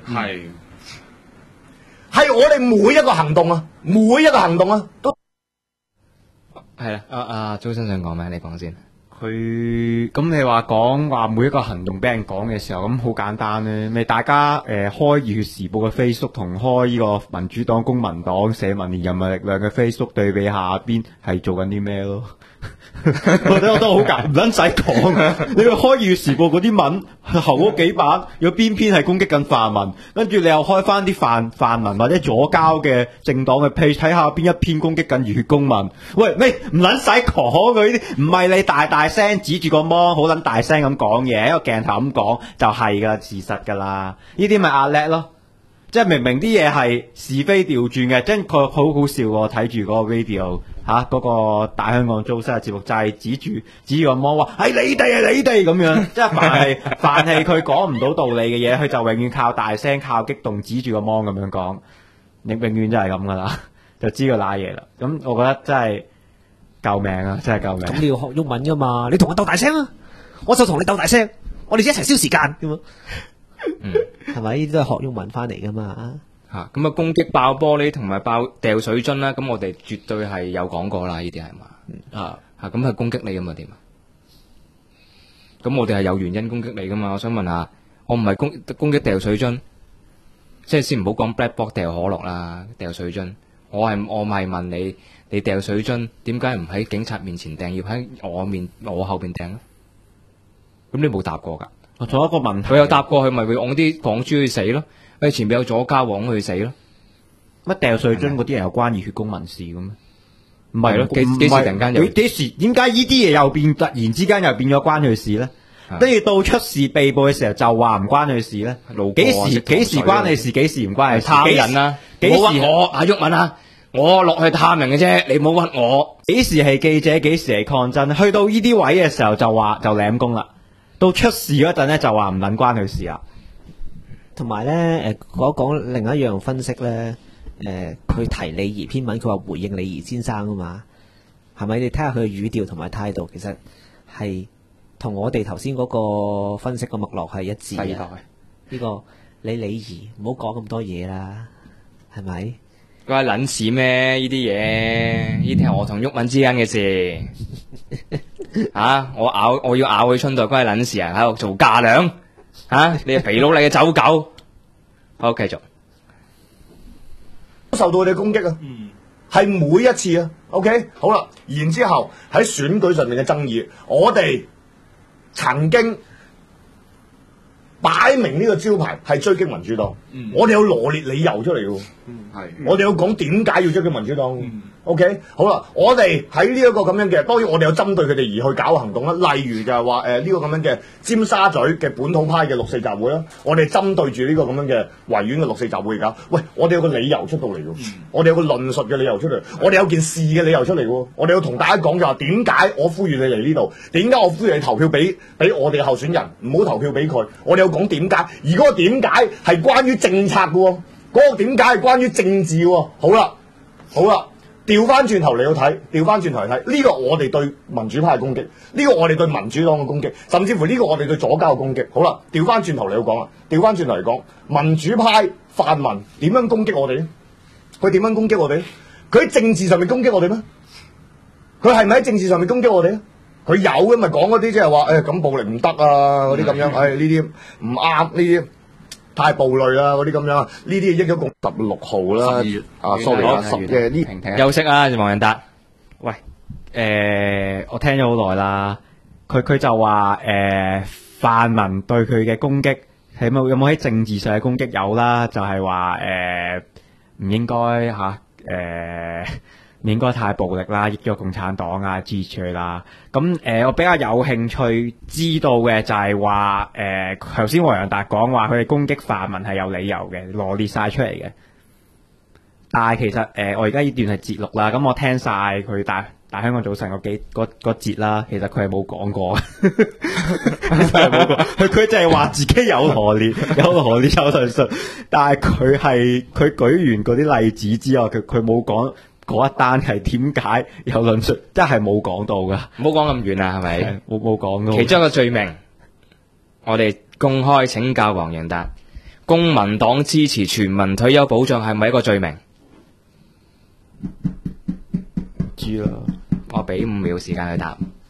係我哋每一個行動啊，都係啦。阿周生想講咩？你講先。 佢咁你話講話每一個行動俾人講嘅時候，咁好簡單咧，咪大家開熱血時報嘅 Facebook 同開呢個民主黨、公民黨、社民連、人民力量嘅 Facebook 對比下邊係做緊啲咩咯？我覺得好簡，唔撚使講。你去開熱血時報嗰啲文後嗰幾版有邊篇係攻擊緊泛民，跟住你又開翻啲泛民或者左膠嘅政黨嘅 page 睇下邊一篇攻擊緊熱血公民。喂，唔撚使講佢呢啲，唔係你大聲指住個芒好撚大聲咁講嘢，一個鏡頭咁講就係噶事實噶啦。呢啲咪壓叻咯，即係明明啲嘢係是非調轉嘅，真佢好好笑喎！睇住嗰個 video 嗰個大香港租室嘅節目就係指住個芒話係你哋咁樣，即係凡係佢講唔到道理嘅嘢，佢就永遠靠大聲、靠激動指住個芒咁樣講，永遠就係咁噶啦，就知佢瀨嘢啦。咁我覺得真係救命啊！真係救命。 咁你要學英文噶嘛？你同我鬥大聲啊！我就同你鬥大聲，我哋一齊燒時間咁啊！係咪？呢啲都係學英文翻嚟噶嘛？ 嚇咁啊！攻擊爆玻璃同埋爆掉水樽啦，咁我哋絕對係有講過啦，呢啲係嘛？咁係攻擊你噶嘛？點啊？咁我哋係有原因攻擊你噶嘛？我想問下，我唔係攻擊掉水樽，即係先唔好講 black box 掉可樂啦，掉水樽，我係問你，你掉水樽點解唔喺警察面前掟，要喺我後邊掟咧？咁你冇答過㗎？ 我仲有一個問題， 佢有答過，佢咪會拱啲港豬去死咯？前邊有左膠往去死咯？ 乜掉水樽嗰啲人有關熱血公民事嘅咩？唔係咯， 幾時突然間有？ 幾時？點解呢啲嘢又突然之間又變咗關佢事咧？跟住到出事被捕嘅時候就話唔關佢事咧？幾時關你事？幾時唔關你事？ 探人啊！幾時我阿毓民啊？我落去探人嘅啫，你唔好屈我。 幾時係記者？幾時係抗爭？去到呢啲位嘅時候就話就攬功啦。到出事嗰陣咧就話唔撚關佢事啦。 同埋咧，講另一樣分析咧，佢提李儀篇文，佢話回應李儀先生啊嘛，係咪？你睇下佢嘅語調同埋態度，其實係同我哋頭先嗰個分析嘅脈絡係一致嘅。呢個李儀唔好講咁多嘢啦，係咪？ 關撚事咩？呢啲嘢，呢啲係我同毓民之間嘅事。我要咬佢春袋，關撚事啊！喺度做架梁。你係肥佬嚟嘅走狗，好繼續受到佢哋攻擊啊，係每一次啊 ，OK， 好啦，然之後喺選舉上面嘅爭議，我哋曾經擺明呢個招牌係追擊民主黨，我哋有羅列理由出嚟嘅，我哋要講點解要追擊民主黨。OK， 好啦，我哋喺呢一個咁樣嘅，當然我哋有針對佢哋而去搞行動啦。例如就係話呢個咁樣嘅尖沙咀嘅本土派嘅六四集會啦，我哋針對住呢個咁樣嘅維園嘅六四集會搞。喂，我哋有個理由出到嚟嘅，我哋有個論述嘅理由出嚟，我哋有件事嘅理由出嚟嘅，我哋要同大家講就話點解我呼籲你嚟呢度，點解我呼籲你投票俾我哋嘅候選人，唔好投票俾佢。我哋要講點解，而嗰個點解係關於政策嘅喎，嗰個點解係關於政治喎。好啦。調翻轉頭嚟睇，呢個我哋對民主派嘅攻擊，呢個我哋對民主黨嘅攻擊，甚至乎呢個我哋對左膠嘅攻擊。好啦，調翻轉頭嚟講啦，民主派泛民點樣攻擊我哋咧？佢點樣攻擊我哋咧？佢喺政治上面攻擊我哋咩？佢係咪喺政治上面攻擊我哋咧？佢有嘅咪講嗰啲即係話咁暴力唔得啊，嗰啲咁樣，呢啲唔啱，呢啲太暴戾啦，嗰啲咁樣，呢啲益咗共16號啦，12月sorry 啦，10嘅呢休息啊，黃仁達。 喂，我聽咗好耐啦，佢就話泛民對佢嘅攻擊有冇喺政治上嘅攻擊？有啦，就係話唔應該唔應該太暴力啦，益咗共產黨啊支持佢啦。咁我比較有興趣知道嘅就係話頭先黃洋達講話佢哋攻擊泛民係有理由嘅，羅列晒出嚟嘅。但係其實我而家呢段係節錄啦，咁我聽晒佢大香港早晨嗰節啦，其實佢係冇講過，佢就係話自己有羅列有論述，但係佢舉完嗰啲例子之後，佢冇講嗰一單係點解有論述，真係冇講到噶， 唔好講咁遠啦，係咪？ 冇講到。 其中一個罪名，我哋公開請教黃洋達，公民黨支持全民退休保障係咪一個罪名？ 知啦， 我俾5秒時間去答。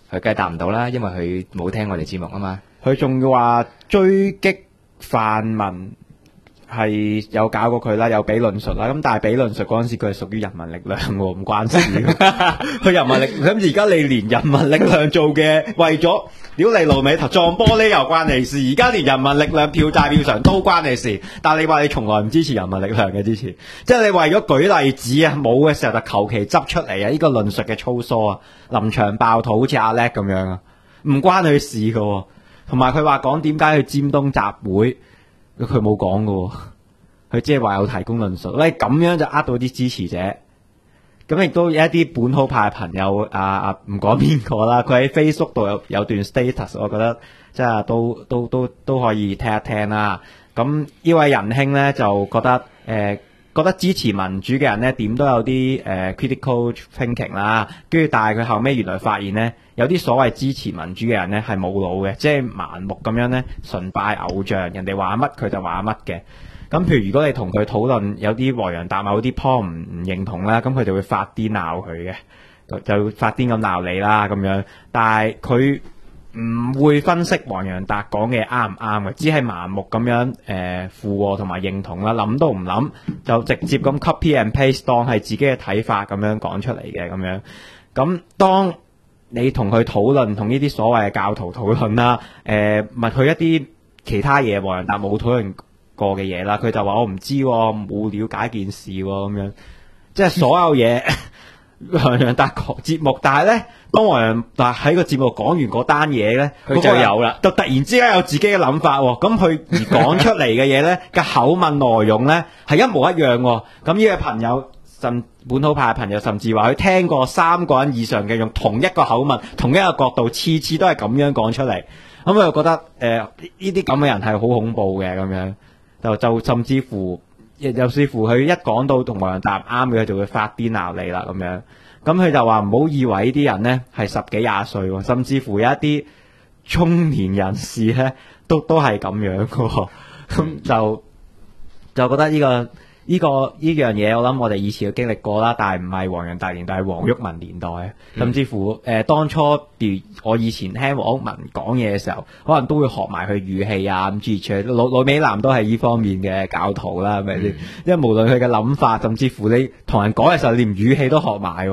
佢梗係答唔到啦，因為佢冇聽我哋節目啊嘛。 佢仲要話追擊泛民係有搞過佢啦，有俾論述啦。咁但係俾論述嗰陣時，佢係屬於人民力量喎，唔關事。佢人民力，咁而家你連人民力量做嘅，為咗屌你老味頭撞玻璃又關你事，而家連人民力量票債票償都關你事。但係你話你從來唔支持人民力量嘅之前，即係你為咗舉例子啊，冇嘅時候就求其執出嚟啊！呢個論述嘅粗疏啊，臨場爆肚好似阿叻咁樣啊，唔關佢事㗎喎。同埋佢話講點解去尖東集會，佢冇講㗎喎，佢只係話有提供論述。喂，咁樣就呃到啲支持者。咁亦都有一啲本土派嘅朋友唔講邊個啦，佢喺 Facebook 度有段 status， 我覺得即係都可以聽一聽啦。咁呢位仁兄咧就覺得支持民主嘅人咧點都有啲critical thinking 啦，跟住但係佢後尾原來發現咧有啲所謂支持民主嘅人咧係冇腦嘅，即係盲目咁樣咧崇拜偶像，人哋話乜佢就話乜嘅。咁譬如如果你同佢討論有啲黃洋達某啲 point 唔認同啦，咁佢就會發癲鬧佢嘅，就發癲咁鬧你啦咁樣。但係佢唔會分析黃洋達講嘅啱唔啱嘅，只係盲目咁樣附和同埋認同啦，諗都唔諗就直接咁 copy and paste 當係自己嘅睇法咁樣講出嚟嘅咁樣。咁當你同佢討論，同呢啲所謂嘅教徒討論啦，問佢一啲其他嘢黃洋達冇討論過嘅嘢啦，佢就話我唔知喎，冇了解件事喎咁樣，即係所有嘢黃洋達節目，但係咧當黃洋達喺個節目講完嗰單嘢咧，佢就有啦，就突然之間有自己嘅諗法喎，咁佢而講出嚟嘅嘢咧嘅口吻內容咧係一模一樣喎，咁呢位朋友本土派嘅朋友甚至話佢聽過3個人以上嘅用同一個口吻、同一個角度，次次都係咁樣講出嚟，咁佢就覺得呢啲咁嘅人係好恐怖嘅咁樣。就甚至乎，又似乎佢一講到同黃洋達啱嘅，佢就會發癲鬧你啦咁樣。咁佢就話唔好以為呢啲人呢係10幾20歲喎，甚至乎有一啲中年人士呢都係咁樣嘅。咁就覺得呢樣嘢，我諗我哋以前都經歷過啦，但係唔係黃洋達年代，係黃毓民年代，甚至乎當初我以前聽黃毓民講嘢嘅時候，可能都會學埋佢語氣啊咁諸如此類。老美男都係呢方面嘅教徒啦，係咪先？因為無論佢嘅諗法，甚至乎你同人講嘅時候，連語氣都學埋。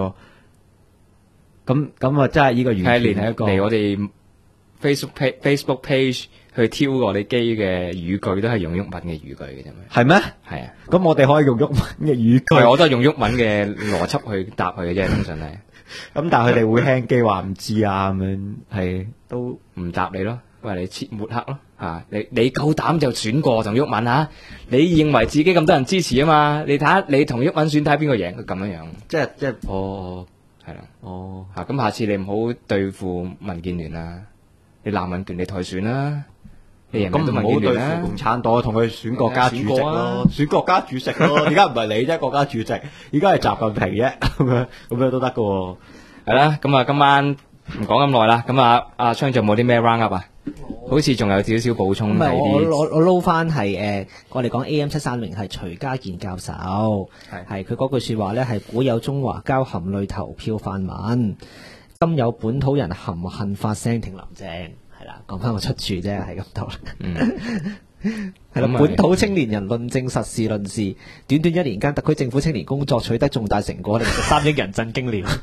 咁啊，真係呢個完全係一個嚟我哋 Facebook page。去挑我哋機嘅語句都係用毓民嘅語句嘅啫嘛。 係咩？ 係啊。 咁我哋可以用毓民嘅語句。 我都係用毓民嘅邏輯去答佢嘅啫，通常係。 咁但係佢哋會輕機話唔知啊咁樣，係都唔答你咯，話你抹黑咯嚇。你夠膽就選過同毓民嚇？你認為自己咁多人支持啊嘛？你睇下你同毓民選睇下邊個贏，佢咁樣樣。 即係係啦。 嚇咁下次你唔好對付民建聯啦，你鬧民建你退選啦。 咁唔好對付共產黨，同佢選國家主席咯，選國家主席咯。而家唔係你啫，國家主席，而家係習近平啫，咁樣都得噶。 係啦，咁啊，今晚唔講咁耐啦。咁啊，阿昌仲有冇啲咩 round up 啊？好似仲有少少補充。 唔係我撈翻係我哋講 AM730係徐家健教授，係佢嗰句説話咧係古有中華交含淚投票泛民，今有本土人含恨發聲挺林鄭。係啦，講翻個出處啫，係咁多啦。係啦，本土青年人論證實事論事，短短1年間，特區政府青年工作取得重大成果，令13億人震驚了。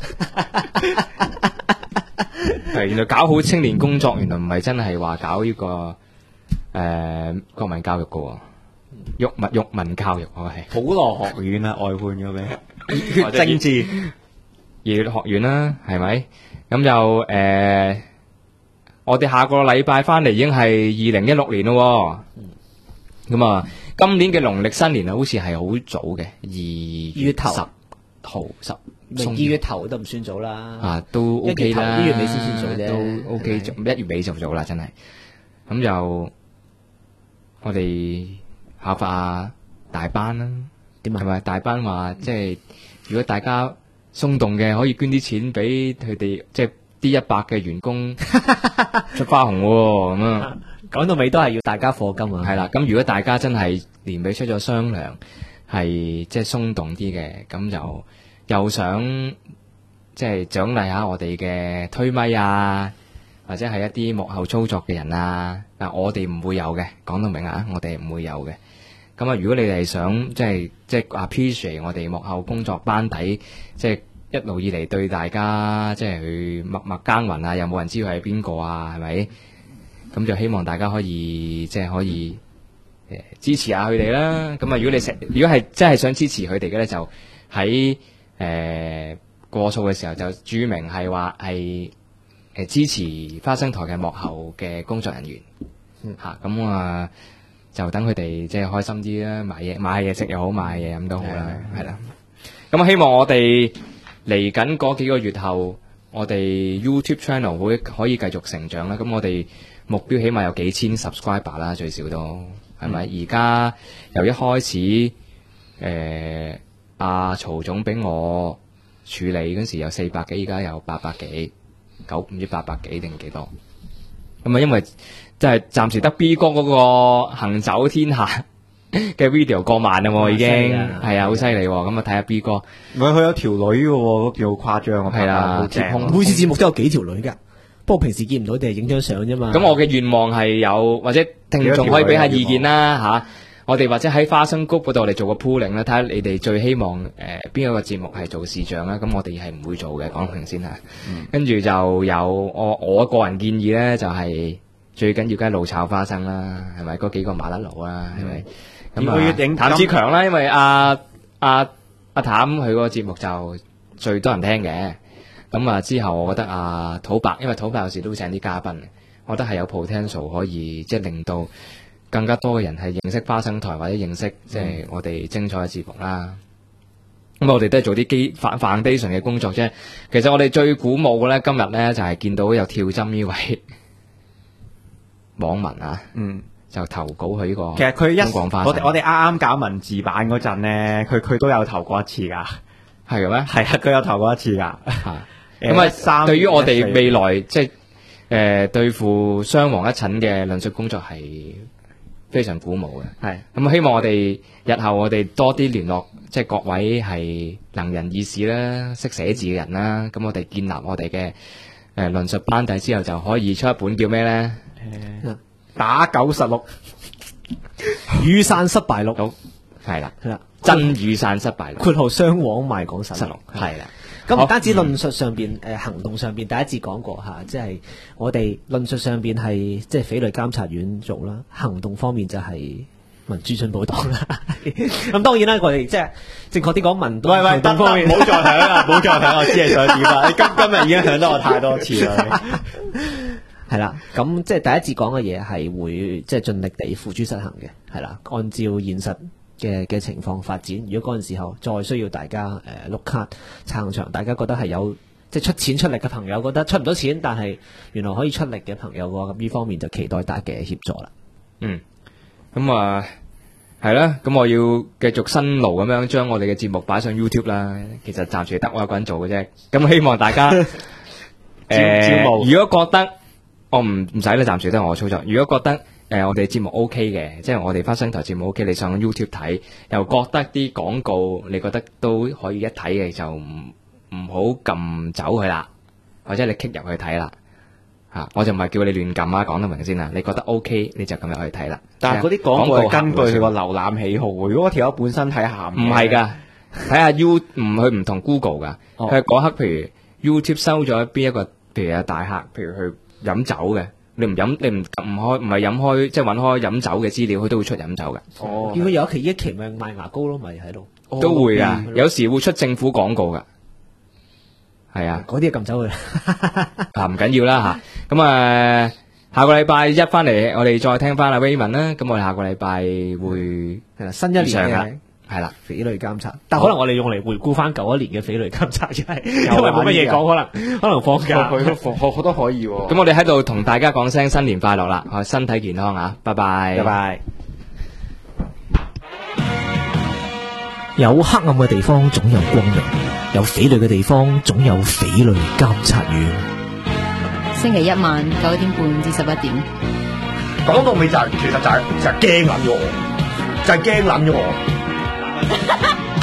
係原來搞好青年工作，原來唔係真係話搞呢個國民教育噶喎，毓民教育我係普羅學院啊，外判咗俾血政治熱血學院啦，係咪？咁就我哋下個禮拜翻嚟已經係2016年咯，咁啊，今年嘅農曆新年啊，好似係好早嘅2月10號 2月頭都唔算早啦， 啊都 OK 啦 ，1月尾先算早啫， 都 OK， 1月尾就早啦，真係。咁就我哋效法大班啦， 點啊？ 係咪大班話即係如果大家鬆動嘅，可以捐啲錢俾佢哋，即係。D100嘅員工出花紅喎，咁啊， 講到尾都係要大家課金啊。 係啦，咁如果大家真係年尾出咗雙糧，係即係鬆動啲嘅，咁就又想即係獎勵下我哋嘅推咪啊，或者係一啲幕後操作嘅人啊。嗱，我哋唔會有嘅，講到明啊，我哋唔會有嘅。咁啊，如果你哋想即係 appreciate 我哋幕後工作班底，即係一路以嚟對大家即係去默默耕耘啊，又冇人知佢係邊個啊，係咪？咁就希望大家可以可以支持下佢哋啦。咁啊，如果係真係想支持佢哋嘅咧，就喺過數嘅時候就注明係話係支持花生台嘅幕後嘅工作人員嚇。咁啊就等佢哋即係開心啲啦，買嘢食又好，買嘢飲都好啦，係啦。咁希望我哋嚟緊嗰幾個月後，我哋 YouTube channel 可以繼續成長啦。咁我哋目標起碼有幾千 subscriber 啦，最少都係咪？而家由一開始阿曹總俾我處理嗰時有400幾，而家有800幾，唔知800幾定幾多。咁啊，因為即係暫時得 B 哥嗰個行走天下嘅 video 過萬啦喎，已經係啊，好犀利喎！咁啊，睇下 B 哥， 唔係佢有條女嘅喎，幾好誇張啊！ 係啦， 好正。 每次節目都有幾條女㗎，不過平時見唔到，定係影張相啫嘛。 咁我嘅願望係有，或者聽眾可以俾下意見啦嚇。我哋或者喺花生谷嗰度，我哋做個 pooling 啦，睇下你哋最希望邊一個節目係做視像啦。咁我哋係唔會做嘅，講明先嚇。跟住就有我個人建議咧，就係最緊要梗係老炒花生啦，係咪？嗰幾個麻甩佬啦，係咪？咁啊，譚志強啦，因為阿譚佢個節目就最多人聽嘅。咁啊之後，我覺得土伯，因為土伯有時都會請啲嘉賓嘅，我覺得係有 potential 可以即係令到更加多嘅人係認識花生台或者認識即係我哋精彩嘅節目啦。咁我哋都係做啲foundation 嘅工作啫。其實我哋最鼓舞嘅咧，今日咧就係見到有跳針呢位網民啊。就投稿佢呢個， 其實佢我哋啱啱搞文字版嗰陣咧，佢都有投過一次㗎， 係嘅咩？ 係啊，佢有投過一次㗎。 咁啊，對於我哋未來即係對付雙黃一診嘅論述工作係非常鼓舞嘅。係咁希望我哋日後我哋多啲聯絡，即係各位係能人異士啦，識寫字嘅人啦。咁我哋建立我哋嘅論述班底之後，就可以出一本叫咩咧？ 打96 雨傘失敗錄， 好係啦，真雨傘失敗錄， 括號雙黃賣港實錄， 係啦。 咁唔單止論述上邊，行動上邊第一次講過嚇，即係我哋論述上邊係即係匪類監察院做啦，行動方面就係民主進步黨啦。咁當然啦，我哋即係正確啲講民動行動方面， 唔好再響啦，唔好再響，我知係想點啦。今日已經響咗我太多次啦。 係啦，咁即係第一次講嘅嘢係會即係盡力地付諸實行嘅，係啦，按照現實嘅情況發展。如果嗰陣時候再需要大家碌卡撐場，大家覺得係有即係出錢出力嘅朋友，覺得出唔到錢，但係原來可以出力嘅朋友嘅話，咁呢方面就期待大家嘅協助啦。 咁啊係啦，咁我要繼續辛勞咁樣將我哋嘅節目擺上 YouTube 啦。其實暫時得我一個人做嘅啫，咁希望大家如果覺得我唔使啦，暫時都係我操作。如果覺得我哋節目 OK 嘅，即係我哋花生台節目 OK，你上 YouTube 睇，又覺得啲廣告你覺得都可以一睇嘅，就唔好撳走佢啦，或者你 click 入去睇啦。我就唔係叫你亂撳啊，講得明先啦。你覺得 OK 你就撳入去睇啦。 但係嗰啲廣告係根據佢個瀏覽喜好喎。如果條友本身睇鹹， 唔係㗎，睇下佢唔同 Google 㗎。佢係嗰刻譬如 YouTube 收咗邊一個，譬如有大客，譬如去飲酒嘅，你唔係飲開，即係揾開飲酒嘅資料，佢都會出飲酒嘅。 如果有一期咪賣牙膏咯，咪喺度都會噶，有時會出政府廣告噶，係啊， 嗰啲撳走佢唔緊要啦吓。咁下個禮拜一翻嚟，我哋再聽翻阿 Raymond 啦。咁我哋下個禮拜會新一年嘅係啦， 匪類監察，但可能我哋用嚟回顧翻舊一年嘅匪類監察，因為冇乜嘢講，可能放假， 好多可以。 咁我哋喺度同大家講聲新年快樂啦，身體健康啊，拜拜， 拜拜。 有黑暗嘅地方總有光明，有匪類嘅地方總有匪類監察院。 星期一晚9點半至11點。 講到尾就係，其實就係驚撚咗我，就係驚撚咗我。